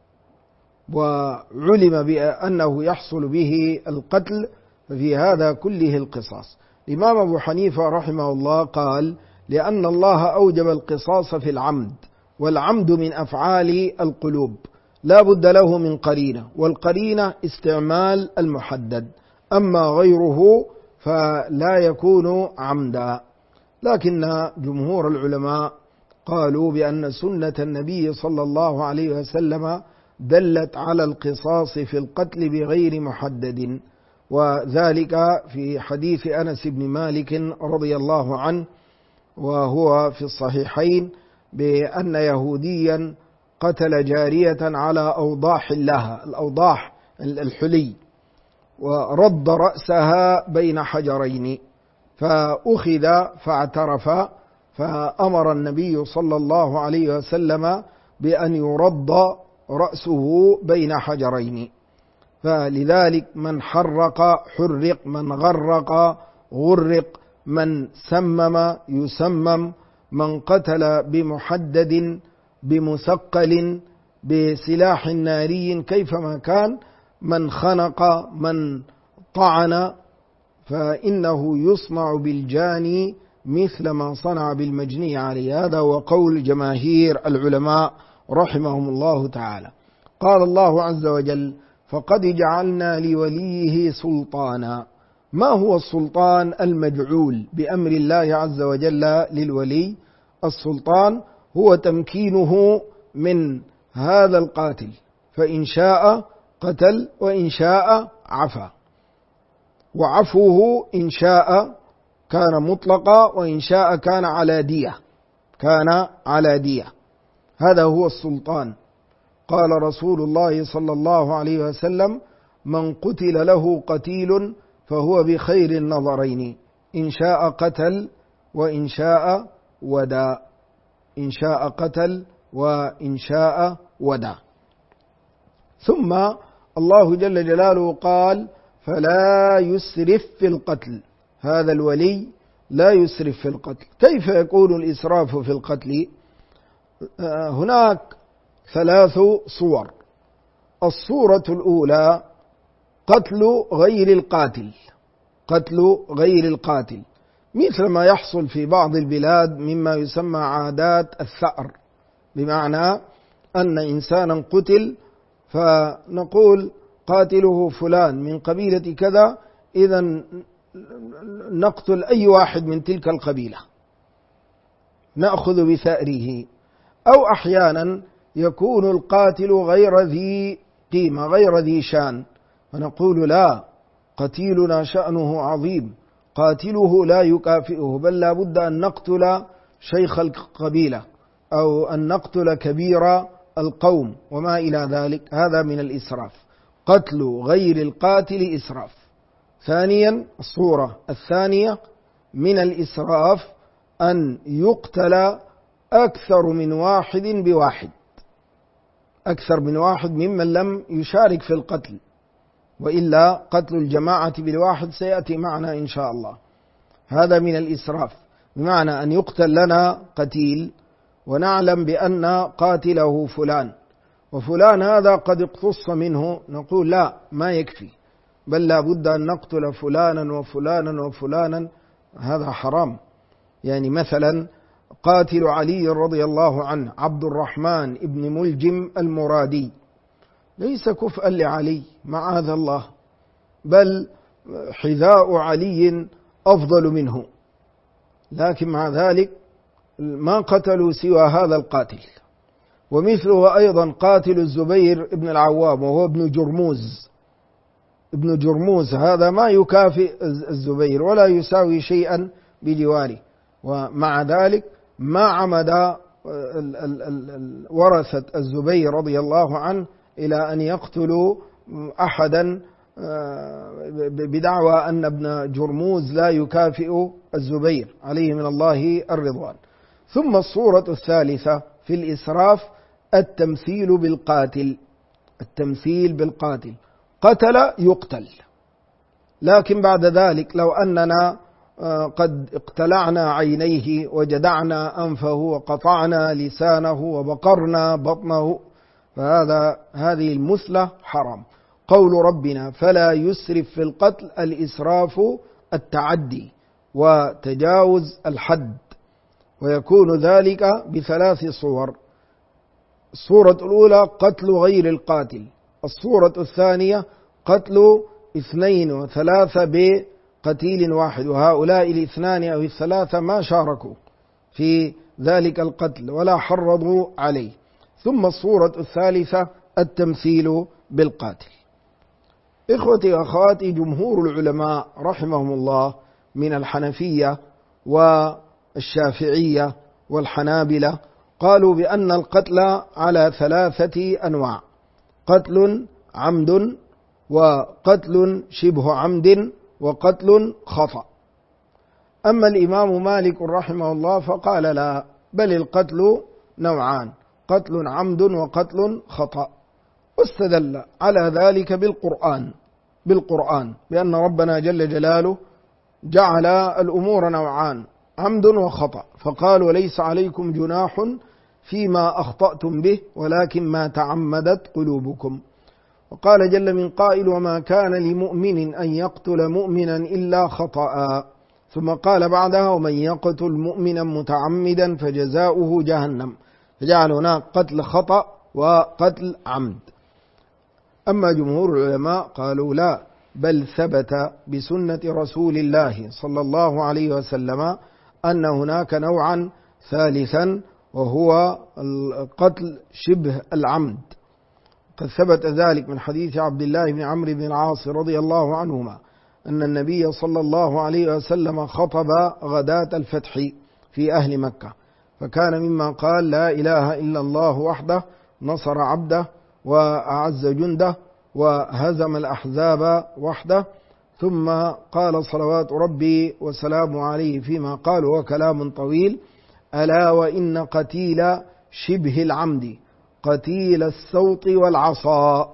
وعلم بأنه يحصل به القتل، ففي هذا كله القصاص. الإمام أبو حنيفة رحمه الله قال لأن الله أوجب القصاص في العمد، والعمد من أفعال القلوب لا بد له من قرينة، والقرينة استعمال المحدد، أما غيره فلا يكون عمدا. لكن جمهور العلماء قالوا بأن سنة النبي صلى الله عليه وسلم دلت على القصاص في القتل بغير محدد، وذلك في حديث أنس بن مالك رضي الله عنه، وهو في الصحيحين، بأن يهوديا قتل جارية على أوضاح لها، الأوضاح الحلي، ورد رأسها بين حجرين، فأخذ فاعترف، فأمر النبي صلى الله عليه وسلم بأن يرد رأسه بين حجرين. فلذلك من حرق حرق، من غرق غرق، من سمم يسمم، من قتل بمحدد بمثقل بسلاح ناري كيفما كان، من خنق من طعن، فإنه يصنع بالجاني مثل ما صنع بالمجني عليه. هذا هو قول جماهير العلماء رحمهم الله تعالى. قال الله عز وجل فقد جعلنا لوليه سلطانا. ما هو السلطان المجعول بأمر الله عز وجل للولي؟ السلطان هو تمكينه من هذا القاتل، فإن شاء قتل وإن شاء عفى، وعفوه إن شاء كان مطلقا وإن شاء كان على دية. هذا هو السلطان. قال رسول الله صلى الله عليه وسلم من قتل له قتيل فهو بخير النظرين، إن شاء قتل وإن شاء ودى، إن شاء قتل وإن شاء ودى. ثم الله جل جلاله قال فلا يسرف في القتل، هذا الولي لا يسرف في القتل. كيف يكون الإسراف في القتل؟ هناك 3 صور. الصورة الأولى قتل غير القاتل، مثل ما يحصل في بعض البلاد مما يسمى عادات الثأر، بمعنى أن إنسانا قتل فنقول قاتله فلان من قبيلة كذا، إذن نقتل أي واحد من تلك القبيلة، نأخذ بثأره. أو أحيانا يكون القاتل غير ذي قيمة، غير ذي شان، فنقول لا، قتيلنا شأنه عظيم، قاتله لا يكافئه، بل لا بد أن نقتل شيخ القبيلة أو أن نقتل كبير القوم وما إلى ذلك. هذا من الإسراف، قتل غير القاتل إسراف. ثانيا، الصورة الثانية من الإسراف أن يقتل أكثر من واحد بواحد، أكثر من واحد ممن لم يشارك في القتل، وإلا قتل الجماعة بالواحد سيأتي معنا إن شاء الله. هذا من الإسراف، بمعنى أن يقتل لنا قتيل ونعلم بأن قاتله فلان، وفلان هذا قد اقتص منه، نقول لا، ما يكفي، بل لا بد أن نقتل فلانا وفلانا وفلانا، هذا حرام. يعني مثلا قاتل علي رضي الله عنه عبد الرحمن بن ملجم المرادي ليس كفءا لعلي معاذ الله، بل حذاء علي أفضل منه، لكن مع ذلك ما قتلوا سوى هذا القاتل. ومثله أيضا قاتل الزبير بن العوام وهو ابن جرموز. ابن جرموز هذا ما يكافئ الزبير ولا يساوي شيئا بجواره، ومع ذلك ما عمد ورثة الزبير رضي الله عنه إلى أن يقتلوا أحدا بدعوى أن ابن جرموز لا يكافئ الزبير عليه من الله الرضوان. ثم الصورة الثالثة في الإسراف التمثيل بالقاتل. التمثيل بالقاتل، قتل يقتل، لكن بعد ذلك لو أننا قد اقتلعنا عينيه وجدعنا أنفه وقطعنا لسانه وبقرنا بطنه، هذه المثلة حرام. قول ربنا فلا يسرف في القتل، الإسراف التعدي وتجاوز الحد، ويكون ذلك بثلاث صور. الصورة الأولى قتل غير القاتل، الصورة الثانية قتل 2 و3 بقتيل واحد، وهؤلاء الاثنان أو الثلاثة ما شاركوا في ذلك القتل ولا حرضوا عليه. ثم الصورة الثالثة التمثيل بالقاتل. إخوتي وأخواتي، جمهور العلماء رحمهم الله من الحنفية والشافعية والحنابلة قالوا بأن القتل على 3 أنواع: قتل عمد، وقتل شبه عمد، وقتل خطأ. أما الإمام مالك رحمه الله فقال لا، بل القتل نوعان: قتل عمد وقتل خطأ، واستدل على ذلك بالقرآن بأن ربنا جل جلاله جعل الأمور نوعان: عمد وخطأ، فقال وليس عليكم جناح فيما أخطأتم به ولكن ما تعمدت قلوبكم. وقال جل من قائل وما كان لمؤمن أن يقتل مؤمنا إلا خطأ، ثم قال بعدها ومن يقتل مؤمنا متعمدا فجزاؤه جهنم، فجعل هناك قتل خطأ وقتل عمد. أما جمهور العلماء قالوا لا، بل ثبت بسنة رسول الله صلى الله عليه وسلم أن هناك نوعا ثالثا وهو القتل شبه العمد. قد ثبت ذلك من حديث عبد الله بن عمرو بن العاص رضي الله عنهما أن النبي صلى الله عليه وسلم خطب غداة الفتح في أهل مكة، فكان مما قال لا إله إلا الله وحده نصر عبده وأعز جنده وهزم الأحزاب وحده، ثم قال صلوات ربي وسلامه عليه فيما قال وكلام طويل: ألا وإن قتيل شبه العمد قتيل السوط والعصا.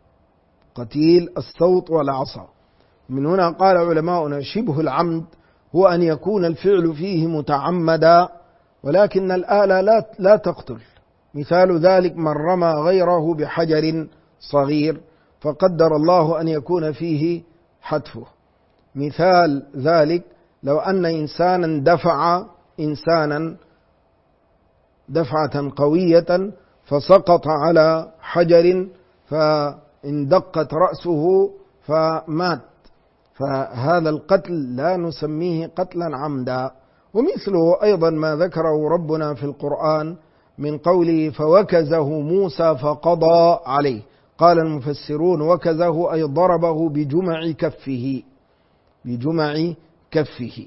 قتيل السوط والعصا. من هنا قال علماؤنا شبه العمد هو أن يكون الفعل فيه متعمدا ولكن الآلة لا تقتل. مثال ذلك من رمى غيره بحجر صغير فقدر الله أن يكون فيه حتفه. مثال ذلك لو أن إنسانا دفع إنسانا دفعة قوية فسقط على حجر فاندقت رأسه فمات، فهذا القتل لا نسميه قتلا عمدا. ومثله أيضا ما ذكره ربنا في القرآن من قوله فوكزه موسى فقضى عليه. قال المفسرون وكزه أي ضربه بجمع كفه،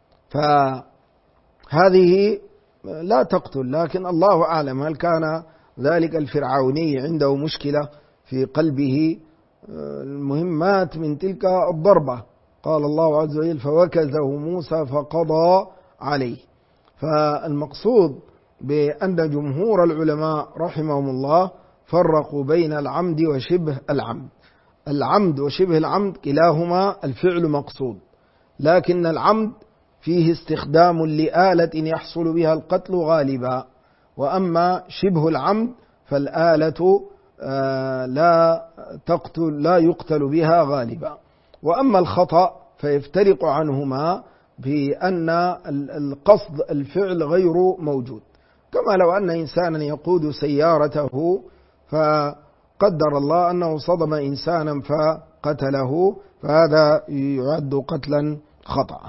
فهذه لا تقتل، لكن الله أعلم هل كان ذلك الفرعوني عنده مشكلة في قلبه، المهم مات من تلك الضربة. قال الله عز وجل فوكزه موسى فقضى عليه. فالمقصود بأن جمهور العلماء رحمهم الله فرقوا بين العمد وشبه العمد. العمد وشبه العمد كلاهما الفعل مقصود، لكن العمد فيه استخدام لآلة يحصل بها القتل غالبا، وأما شبه العمد فالآلة لا يقتل بها غالبا. وأما الخطأ فيفترق عنهما بأن القصد الفعل غير موجود، كما لو أن إنسانا يقود سيارته فقدر الله أنه صدم إنسانا فقتله، فهذا يعد قتلا خطأ.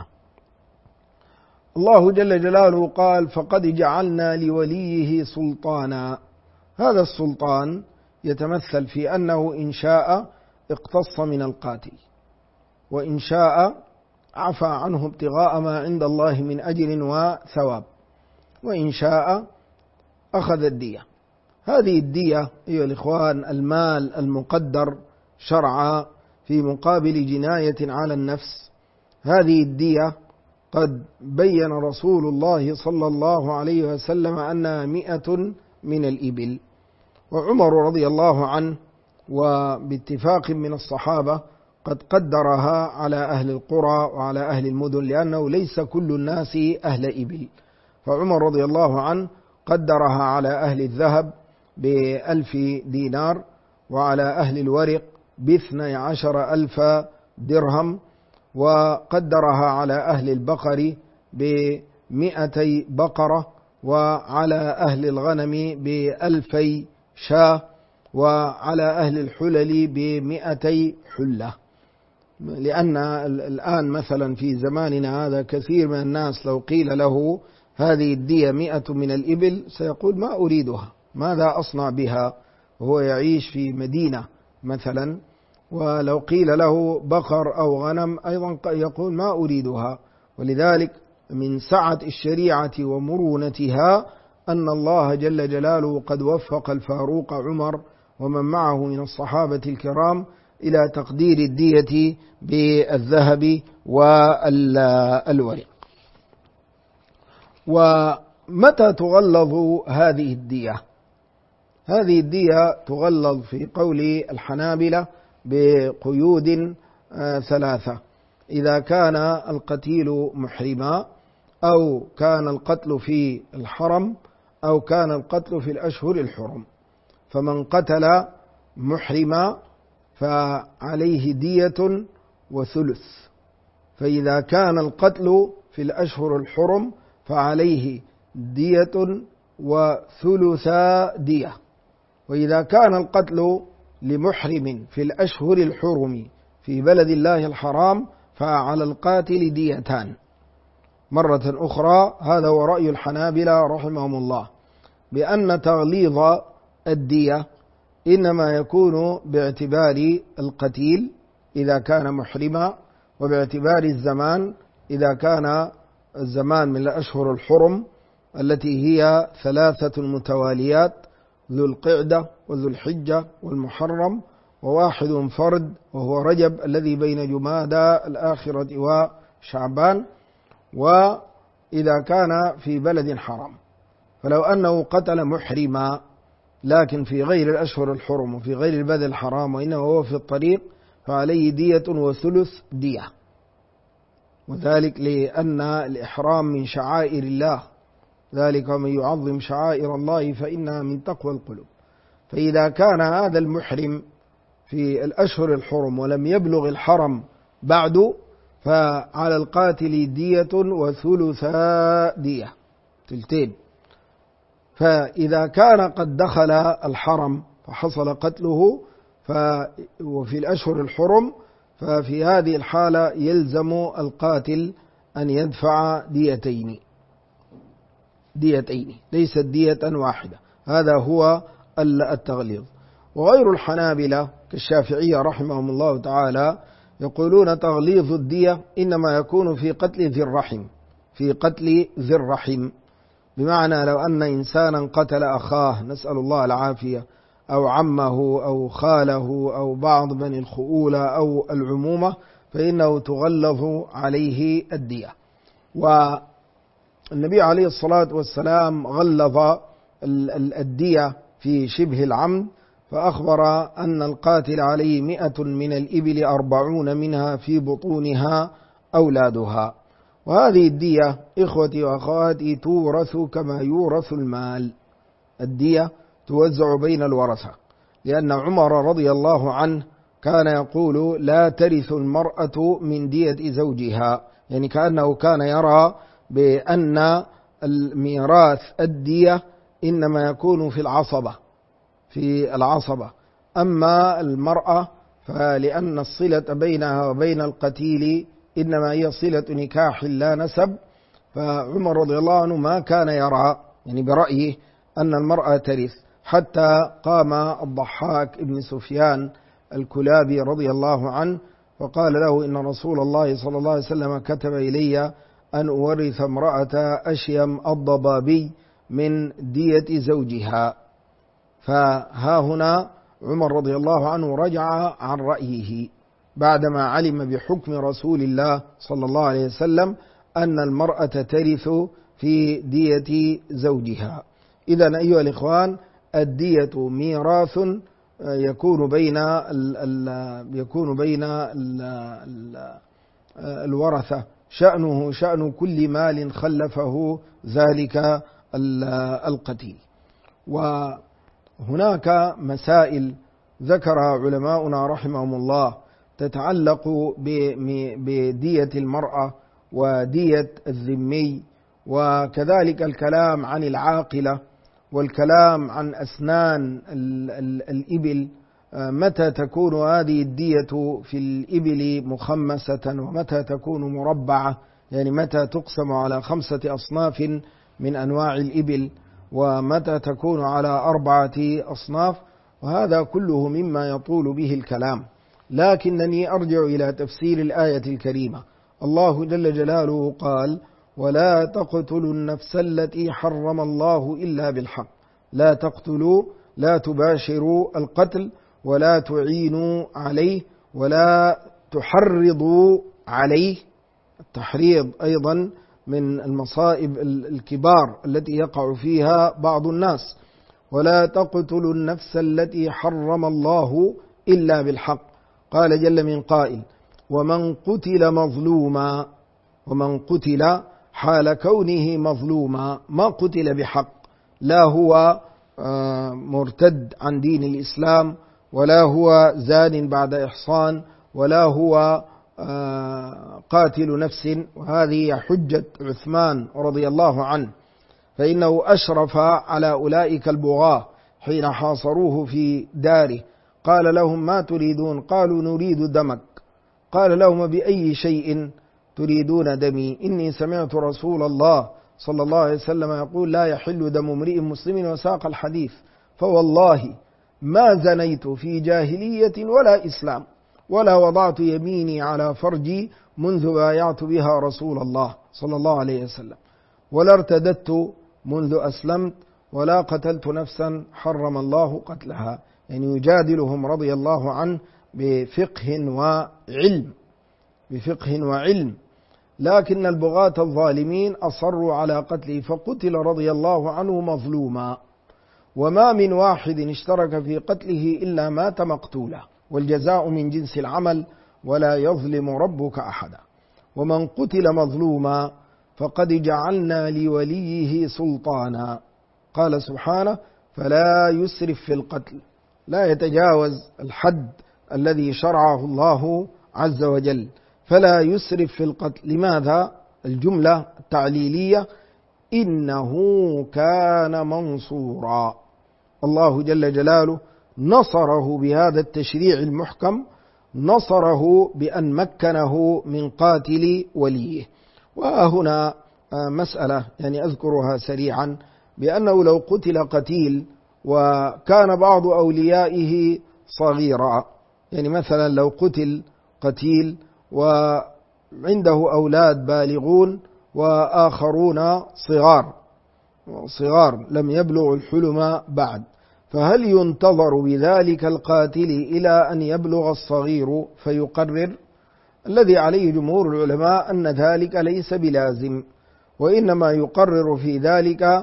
الله جل جلاله قال: فقد جعلنا لوليه سلطانا. هذا السلطان يتمثل في أنه إن شاء اقتص من القاتل، وإن شاء عفى عنه ابتغاء ما عند الله من أجر وثواب، وإن شاء أخذ الدية. هذه الدية أيها الإخوان المال المقدر شرعا في مقابل جناية على النفس. هذه الدية قد بين رسول الله صلى الله عليه وسلم أنها 100 من الإبل، وعمر رضي الله عنه وباتفاق من الصحابة قد قدرها على أهل القرى وعلى أهل المدن، لأنه ليس كل الناس أهل إبل، فعمر رضي الله عنه قدرها على أهل الذهب ب1000 دينار، وعلى أهل الورق ب12,000 درهم، وقدرها على أهل البقر ب200 بقرة، وعلى أهل الغنم ب2000 شاة، وعلى أهل الحلل ب200 حلة. لأن الآن مثلا في زماننا هذا كثير من الناس لو قيل له هذه الدية 100 من الإبل سيقول: ما أريدها، ماذا أصنع بها؟ وهو يعيش في مدينة مثلا. ولو قيل له بقر أو غنم أيضا يقول: ما أريدها. ولذلك من سعة الشريعة ومرونتها أن الله جل جلاله قد وفق الفاروق عمر ومن معه من الصحابة الكرام إلى تقدير الدية بالذهب والورق. ومتى تغلظ هذه الدية؟ هذه الدية تغلظ في قول الحنابلة بقيود 3: إذا كان القتيل محرما، أو كان القتل في الحرم، أو كان القتل في الأشهر الحرم. فمن قتل محرما فعليه دية وثلث، فإذا كان القتل في الأشهر الحرم فعليه دية وثلثا دية. وإذا كان القتل لمحرم في الأشهر الحرم في بلد الله الحرام فعلى القاتل ديتان. مرة أخرى هذا هو رأي الحنابلة رحمهم الله، بأن تغليظ الدية إنما يكون باعتبار القتيل إذا كان محرما، وباعتبار الزمان إذا كان الزمان من الأشهر الحرم التي هي 3 متواليات: ذو القعدة وذو الحجة والمحرم، وواحد فرد وهو رجب الذي بين جمادى الآخرة وشعبان. وإذا كان في بلد حرام، فلو أنه قتل محرما لكن في غير الأشهر الحرم وفي غير البلد الحرام وإنما هو في الطريق فعليه دية وثلث دية، وذلك لأن الإحرام من شعائر الله، ذلك من يعظم شعائر الله فإنها من تقوى القلوب. فإذا كان هذا المحرم في الأشهر الحرم ولم يبلغ الحرم بعد فعلى القاتل دية وثلثا دية، تلتين. فإذا كان قد دخل الحرم فحصل قتله وفي الأشهر الحرم، ففي هذه الحالة يلزم القاتل أن يدفع ديتين ليست دية واحدة. هذا هو التغليظ. وغير الحنابلة كالشافعية رحمهم الله تعالى يقولون تغليظ الدية إنما يكون في قتل ذي الرحم، بمعنى لو أن إنسانا قتل أخاه، نسأل الله العافية، أو عمه أو خاله أو بعض بني الخؤولة أو العمومة، فإنه تغلظ عليه الدية. والنبي عليه الصلاة والسلام غلظ الدية في شبه العمد، فأخبر أن القاتل عليه 100 من الإبل 40 منها في بطونها أولادها. وهذه الدية إخوتي وأخواتي تورث كما يورث المال. الدية توزع بين الورثة، لأن عمر رضي الله عنه كان يقول لا ترث المرأة من دية زوجها، يعني كأنه كان يرى بأن الميراث الدية إنما يكون في العصبة، أما المرأة فلأن الصلة بينها وبين القتيل إنما هي صلة نكاح لا نسب، فعمر رضي الله عنه ما كان يرى يعني برأيه أن المرأة ترث، حتى قام الضحاك ابن سفيان الكلابي رضي الله عنه وقال له إن رسول الله صلى الله عليه وسلم كتب إلي أن أورث امرأة أشيم الضبابي من دية زوجها. فها هنا عمر رضي الله عنه رجع عن رأيه بعدما علم بحكم رسول الله صلى الله عليه وسلم أن المرأة ترث في دية زوجها. إذن أيها الإخوان، الدية ميراث يكون بين الورثة، شأنه شأن كل مال خلفه ذلك القتيل. وهناك مسائل ذكرها علماؤنا رحمهم الله تتعلق بدية المرأة ودية الذمي، وكذلك الكلام عن العاقلة والكلام عن أسنان الإبل، متى تكون هذه الدية في الإبل مخمسة ومتى تكون مربعة، يعني متى تقسم على 5 أصناف من أنواع الإبل ومتى تكون على 4 أصناف، وهذا كله مما يطول به الكلام. لكنني أرجع إلى تفسير الآية الكريمة. الله جل جلاله قال ولا تقتلوا النفس التي حرم الله إلا بالحق، لا تقتلوا، لا تباشروا القتل ولا تعينوا عليه ولا تحرضوا عليه. التحريض أيضا من المصائب الكبار التي يقع فيها بعض الناس. ولا تقتلوا النفس التي حرم الله إلا بالحق. قال جل من قائل ومن قتل حال كونه مظلوما، ما قتل بحق، لا هو مرتد عن دين الإسلام ولا هو زان بعد إحصان ولا هو قاتل نفس، وهذه حجة عثمان رضي الله عنه، فإنه أشرف على أولئك البغاة حين حاصروه في داره. قال لهم ما تريدون؟ قالوا نريد دمك. قال لهم بأي شيء تريدون دمي؟ إني سمعت رسول الله صلى الله عليه وسلم يقول لا يحل دم امرئ مسلم، وساق الحديث. فوالله ما زنيت في جاهلية ولا إسلام ولا وضعت يميني على فرجي منذ بايعت بها رسول الله صلى الله عليه وسلم، ولا ارتدت منذ أسلمت، ولا قتلت نفسا حرم الله قتلها. يعني يجادلهم رضي الله عنه بفقه وعلم. لكن البغاة الظالمين أصروا على قتله فقتل رضي الله عنه مظلوما. وما من واحد اشترك في قتله إلا مات مقتولا، والجزاء من جنس العمل ولا يظلم ربك أحدا. ومن قتل مظلوما فقد جعلنا لوليه سلطانا. قال سبحانه فلا يسرف في القتل، لا يتجاوز الحد الذي شرعه الله عز وجل، فلا يسرف في القتل. لماذا؟ الجملة التعليلية إنه كان منصورا. الله جل جلاله نصره بهذا التشريع المحكم، نصره بأن مكنه من قاتل وليه. وهنا مسألة يعني أذكرها سريعا، بأنه لو قتل قتيل وكان بعض أوليائه صغيرا، يعني مثلا لو قتل قتيل وعنده أولاد بالغون وآخرون صغار لم يبلغ الحلم بعد، فهل ينتظر بذلك القاتل إلى أن يبلغ الصغير فيقرر؟ الذي عليه جمهور العلماء أن ذلك ليس بلازم، وإنما يقرر في ذلك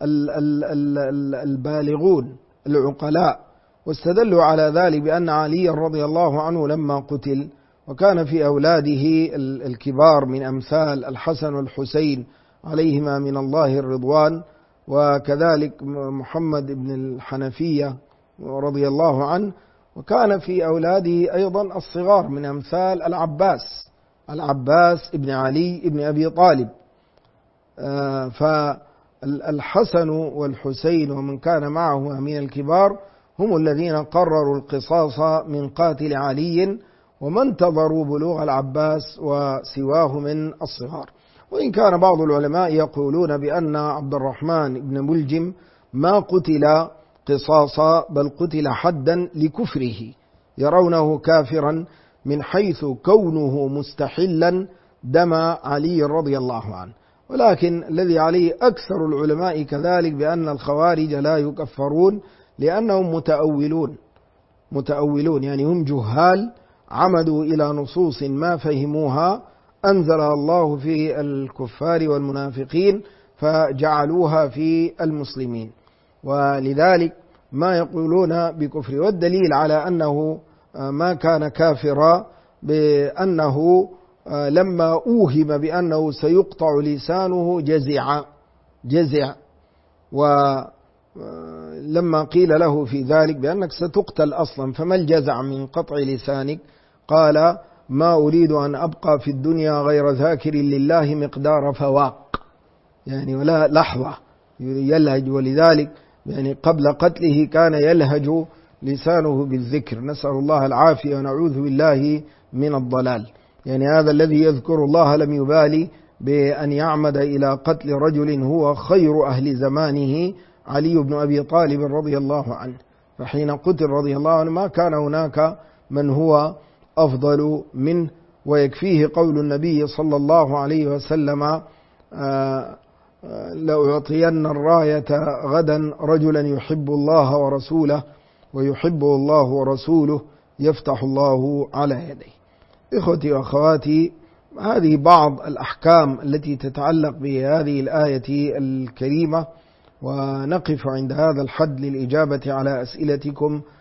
البالغون العقلاء. واستدلوا على ذلك بأن علي رضي الله عنه لما قتل وكان في أولاده الكبار من أمثال الحسن والحسين عليهما من الله الرضوان، وكذلك محمد بن الحنفية رضي الله عنه، وكان في أولاده أيضا الصغار من أمثال العباس ابن علي ابن أبي طالب. فالحسن والحسين ومن كان معه من الكبار هم الذين قرروا القصاص من قاتل علي، وما انتظروا بلوغ العباس وسواه من الصغار. وإن كان بعض العلماء يقولون بأن عبد الرحمن بن ملجم ما قتل قصاصا بل قتل حدا لكفره، يرونه كافرا من حيث كونه مستحلا دم علي رضي الله عنه. ولكن الذي عليه أكثر العلماء كذلك بأن الخوارج لا يكفرون، لأنهم متأولون، يعني هم جهال عمدوا إلى نصوص ما فهموها أنزلها الله في الكفار والمنافقين فجعلوها في المسلمين، ولذلك ما يقولون بكفر. والدليل على أنه ما كان كافرا بأنه لما أوهم بأنه سيقطع لسانه جزع، ولما قيل له في ذلك بأنك ستقتل أصلا فما الجزع من قطع لسانك، قال ما أريد أن أبقى في الدنيا غير ذاكر لله مقدار فواق، يعني ولا لحظة يلهج. ولذلك يعني قبل قتله كان يلهج لسانه بالذكر، نسأل الله العافية ونعوذ بالله من الضلال. يعني هذا الذي يذكر الله لم يبالي بأن يعمد إلى قتل رجل هو خير أهل زمانه علي بن أبي طالب رضي الله عنه. فحين قتل رضي الله عنه ما كان هناك من هو أفضل منه. ويكفيه قول النبي صلى الله عليه وسلم لأعطين الراية غدا رجلا يحب الله ورسوله ويحبه الله ورسوله يفتح الله على يديه. إخوتي وأخواتي، هذه بعض الأحكام التي تتعلق بهذه الآية الكريمة، ونقف عند هذا الحد للإجابة على أسئلتكم